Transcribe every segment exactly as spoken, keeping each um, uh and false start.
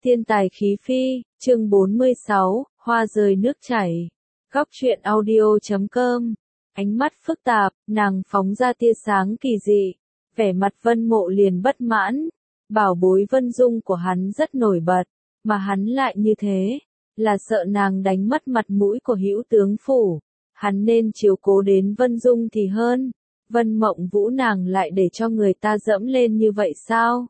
Thiên tài khí phi, chương bốn mươi sáu, hoa rơi nước chảy. Góc truyện audio chấm com. Ánh mắt phức tạp, nàng phóng ra tia sáng kỳ dị. Vẻ mặt Vân Mộ liền bất mãn. Bảo bối Vân Dung của hắn rất nổi bật, mà hắn lại như thế, là sợ nàng đánh mất mặt mũi của hữu tướng phủ. Hắn nên chiếu cố đến Vân Dung thì hơn. Vân Mộng Vũ nàng lại để cho người ta dẫm lên như vậy sao?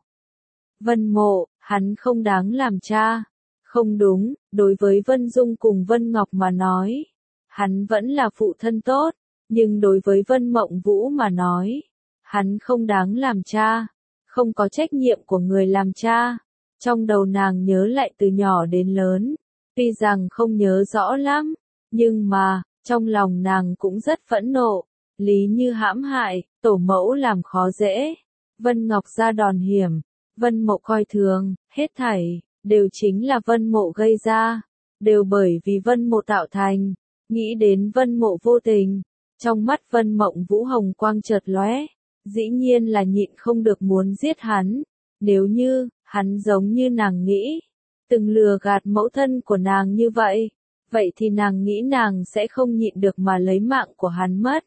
Vân Mộ, hắn không đáng làm cha. Không đúng, đối với Vân Dung cùng Vân Ngọc mà nói, hắn vẫn là phụ thân tốt, nhưng đối với Vân Mộng Vũ mà nói, hắn không đáng làm cha, không có trách nhiệm của người làm cha. Trong đầu nàng nhớ lại từ nhỏ đến lớn, tuy rằng không nhớ rõ lắm, nhưng mà, trong lòng nàng cũng rất phẫn nộ. Lý Như hãm hại, tổ mẫu làm khó dễ, Vân Ngọc ra đòn hiểm, Vân Mộ coi thường, hết thảy, đều chính là Vân Mộ gây ra, đều bởi vì Vân Mộ tạo thành. Nghĩ đến Vân Mộ vô tình, trong mắt Vân Mộng Vũ hồng quang chợt lóe, dĩ nhiên là nhịn không được muốn giết hắn. Nếu như, hắn giống như nàng nghĩ, từng lừa gạt mẫu thân của nàng như vậy, vậy thì nàng nghĩ nàng sẽ không nhịn được mà lấy mạng của hắn mất.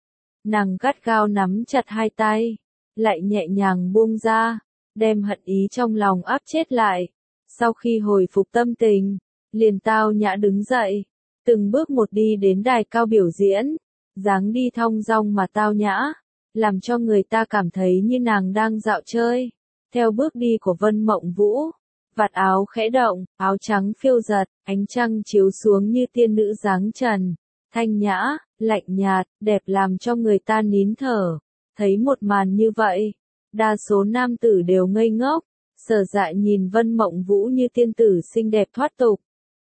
Nàng gắt gao nắm chặt hai tay, lại nhẹ nhàng buông ra, đem hận ý trong lòng áp chết lại. Sau khi hồi phục tâm tình, liền tao nhã đứng dậy, từng bước một đi đến đài cao biểu diễn, dáng đi thong dong mà tao nhã, làm cho người ta cảm thấy như nàng đang dạo chơi. Theo bước đi của Vân Mộng Vũ, vạt áo khẽ động, áo trắng phiêu giật, ánh trăng chiếu xuống như tiên nữ dáng trần, thanh nhã, lạnh nhạt, đẹp làm cho người ta nín thở. Thấy một màn như vậy, đa số nam tử đều ngây ngốc, Sở Dại nhìn Vân Mộng Vũ như tiên tử xinh đẹp thoát tục.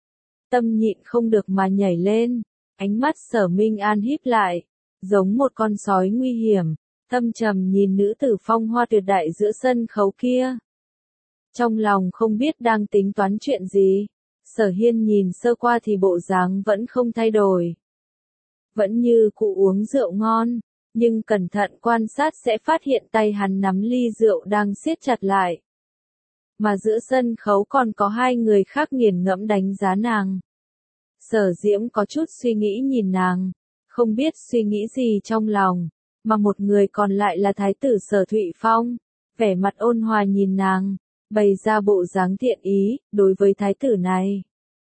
Tâm nhịn không được mà nhảy lên, ánh mắt Sở Minh An híp lại, giống một con sói nguy hiểm, thâm trầm nhìn nữ tử phong hoa tuyệt đại giữa sân khấu kia. Trong lòng không biết đang tính toán chuyện gì, Sở Hiên nhìn sơ qua thì bộ dáng vẫn không thay đổi. Vẫn như cụ uống rượu ngon, nhưng cẩn thận quan sát sẽ phát hiện tay hắn nắm ly rượu đang siết chặt lại. Mà giữa sân khấu còn có hai người khác nghiền ngẫm đánh giá nàng. Sở Diễm có chút suy nghĩ nhìn nàng, không biết suy nghĩ gì trong lòng, mà một người còn lại là thái tử Sở Thụy Phong, vẻ mặt ôn hòa nhìn nàng, bày ra bộ dáng thiện ý, đối với thái tử này.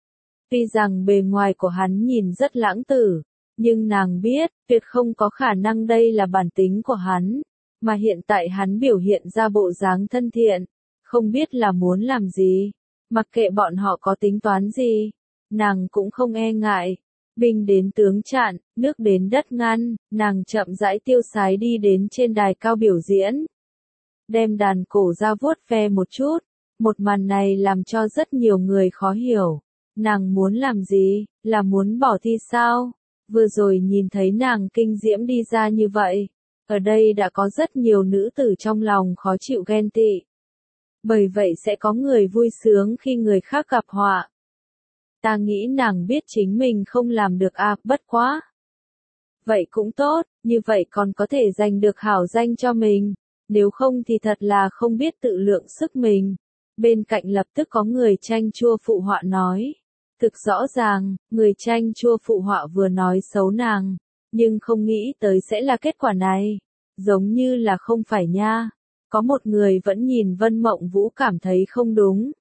Tuy rằng bề ngoài của hắn nhìn rất lãng tử, nhưng nàng biết, tuyệt không có khả năng đây là bản tính của hắn, mà hiện tại hắn biểu hiện ra bộ dáng thân thiện, không biết là muốn làm gì, mặc kệ bọn họ có tính toán gì, nàng cũng không e ngại. Binh đến tướng chặn, nước đến đất ngăn, nàng chậm rãi tiêu sái đi đến trên đài cao biểu diễn. Đem đàn cổ ra vuốt ve một chút, một màn này làm cho rất nhiều người khó hiểu. Nàng muốn làm gì, là muốn bỏ thi sao? Vừa rồi nhìn thấy nàng kinh diễm đi ra như vậy, ở đây đã có rất nhiều nữ tử trong lòng khó chịu ghen tị. Bởi vậy sẽ có người vui sướng khi người khác gặp họa. Ta nghĩ nàng biết chính mình không làm được à, bất quá. Vậy cũng tốt, như vậy còn có thể giành được hảo danh cho mình, nếu không thì thật là không biết tự lượng sức mình. Bên cạnh lập tức có người tranh chua phụ họa nói. Thực rõ ràng, người tranh chua phụ họa vừa nói xấu nàng, nhưng không nghĩ tới sẽ là kết quả này. Giống như là không phải nha. Có một người vẫn nhìn Vân Mộng Vũ cảm thấy không đúng.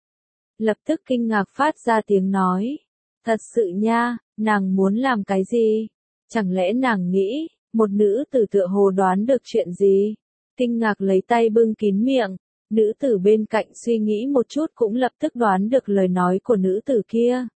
Lập tức kinh ngạc phát ra tiếng nói. Thật sự nha, nàng muốn làm cái gì? Chẳng lẽ nàng nghĩ, một nữ tử tựa hồ đoán được chuyện gì? Kinh ngạc lấy tay bưng kín miệng. Nữ tử bên cạnh suy nghĩ một chút cũng lập tức đoán được lời nói của nữ tử kia.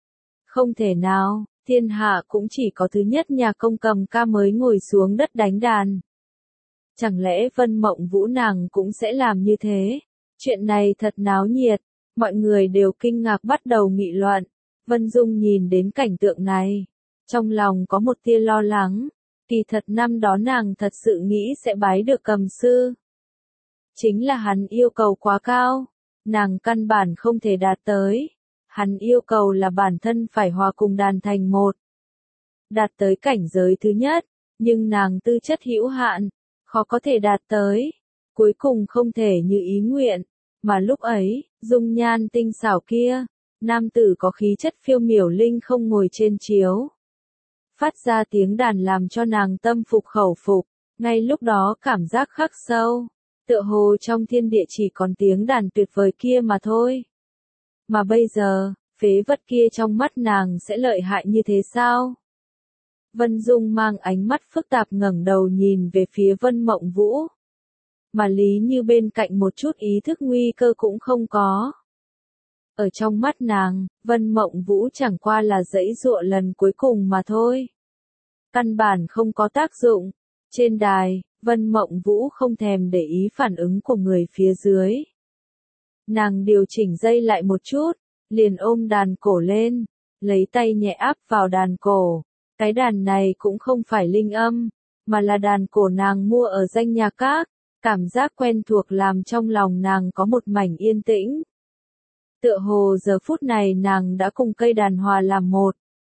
Không thể nào, thiên hạ cũng chỉ có thứ nhất nhà công cầm ca mới ngồi xuống đất đánh đàn. Chẳng lẽ Vân Mộng Vũ nàng cũng sẽ làm như thế? Chuyện này thật náo nhiệt, mọi người đều kinh ngạc bắt đầu nghị luận. Vân Dung nhìn đến cảnh tượng này, trong lòng có một tia lo lắng, kỳ thật năm đó nàng thật sự nghĩ sẽ bái được cầm sư. Chính là hắn yêu cầu quá cao, nàng căn bản không thể đạt tới. Hắn yêu cầu là bản thân phải hòa cùng đàn thành một. Đạt tới cảnh giới thứ nhất, nhưng nàng tư chất hữu hạn, khó có thể đạt tới. Cuối cùng không thể như ý nguyện, Mà lúc ấy, dung nhan tinh xảo kia, nam tử có khí chất phiêu miểu linh không ngồi trên chiếu. Phát ra tiếng đàn làm cho nàng tâm phục khẩu phục, ngay lúc đó cảm giác khắc sâu, tựa hồ trong thiên địa chỉ còn tiếng đàn tuyệt vời kia mà thôi. Mà bây giờ, phế vật kia trong mắt nàng sẽ lợi hại như thế sao? Vân Dung mang ánh mắt phức tạp ngẩng đầu nhìn về phía Vân Mộng Vũ. Mà Lý Như bên cạnh một chút ý thức nguy cơ cũng không có. Ở trong mắt nàng, Vân Mộng Vũ chẳng qua là giãy giụa lần cuối cùng mà thôi. Căn bản không có tác dụng. Trên đài, Vân Mộng Vũ không thèm để ý phản ứng của người phía dưới. Nàng điều chỉnh dây lại một chút, liền ôm đàn cổ lên, lấy tay nhẹ áp vào đàn cổ. Cái đàn này cũng không phải linh âm, mà là đàn cổ nàng mua ở danh nhà các. Cảm giác quen thuộc làm trong lòng nàng có một mảnh yên tĩnh. Tựa hồ giờ phút này nàng đã cùng cây đàn hòa làm một.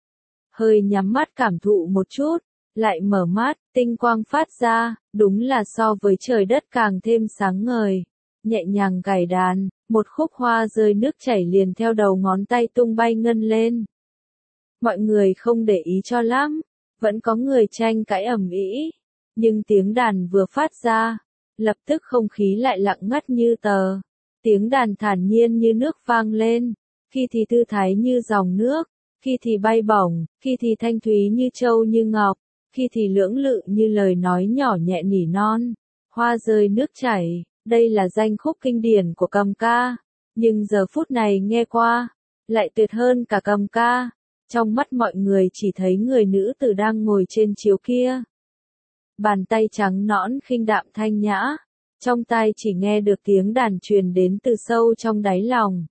Hơi nhắm mắt cảm thụ một chút, lại mở mắt, tinh quang phát ra, đúng là so với trời đất càng thêm sáng ngời. Nhẹ nhàng gảy đàn, một khúc hoa rơi nước chảy liền theo đầu ngón tay tung bay ngân lên. Mọi người không để ý cho lắm, vẫn có người tranh cãi ầm ĩ, nhưng tiếng đàn vừa phát ra, lập tức không khí lại lặng ngắt như tờ. Tiếng đàn thản nhiên như nước vang lên, khi thì thư thái như dòng nước, khi thì bay bổng, khi thì thanh thúy như châu như ngọc, khi thì lưỡng lự như lời nói nhỏ nhẹ nỉ non. Hoa rơi nước chảy, đây là danh khúc kinh điển của cầm ca, nhưng giờ phút này nghe qua, lại tuyệt hơn cả cầm ca. Trong mắt mọi người chỉ thấy người nữ tử đang ngồi trên chiếu kia. Bàn tay trắng nõn khinh đạm thanh nhã, trong tai chỉ nghe được tiếng đàn truyền đến từ sâu trong đáy lòng.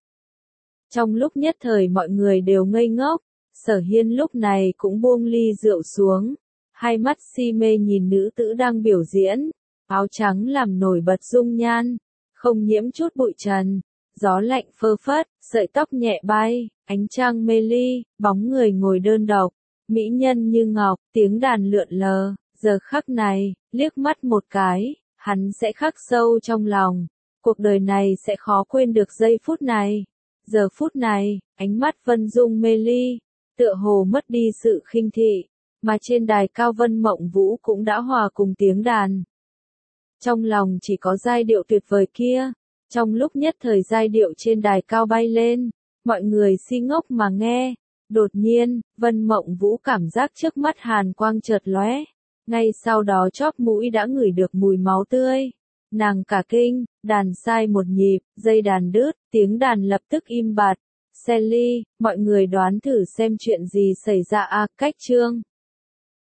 Trong lúc nhất thời mọi người đều ngây ngốc, Sở Hiên lúc này cũng buông ly rượu xuống, hai mắt si mê nhìn nữ tử đang biểu diễn, áo trắng làm nổi bật dung nhan, không nhiễm chút bụi trần, gió lạnh phơ phất, sợi tóc nhẹ bay, ánh trăng mê ly, bóng người ngồi đơn độc, mỹ nhân như ngọc, tiếng đàn lượn lờ. Giờ khắc này, liếc mắt một cái, hắn sẽ khắc sâu trong lòng. Cuộc đời này sẽ khó quên được giây phút này. Giờ phút này, ánh mắt Vân Dung mê ly, tựa hồ mất đi sự khinh thị, mà trên đài cao Vân Mộng Vũ cũng đã hòa cùng tiếng đàn. Trong lòng chỉ có giai điệu tuyệt vời kia. Trong lúc nhất thời giai điệu trên đài cao bay lên, mọi người si ngốc mà nghe. Đột nhiên, Vân Mộng Vũ cảm giác trước mắt hàn quang chợt lóe. Ngay sau đó chóp mũi đã ngửi được mùi máu tươi. Nàng cả kinh, đàn sai một nhịp, dây đàn đứt, tiếng đàn lập tức im bặt. Sally, mọi người đoán thử xem chuyện gì xảy ra a. Cách chương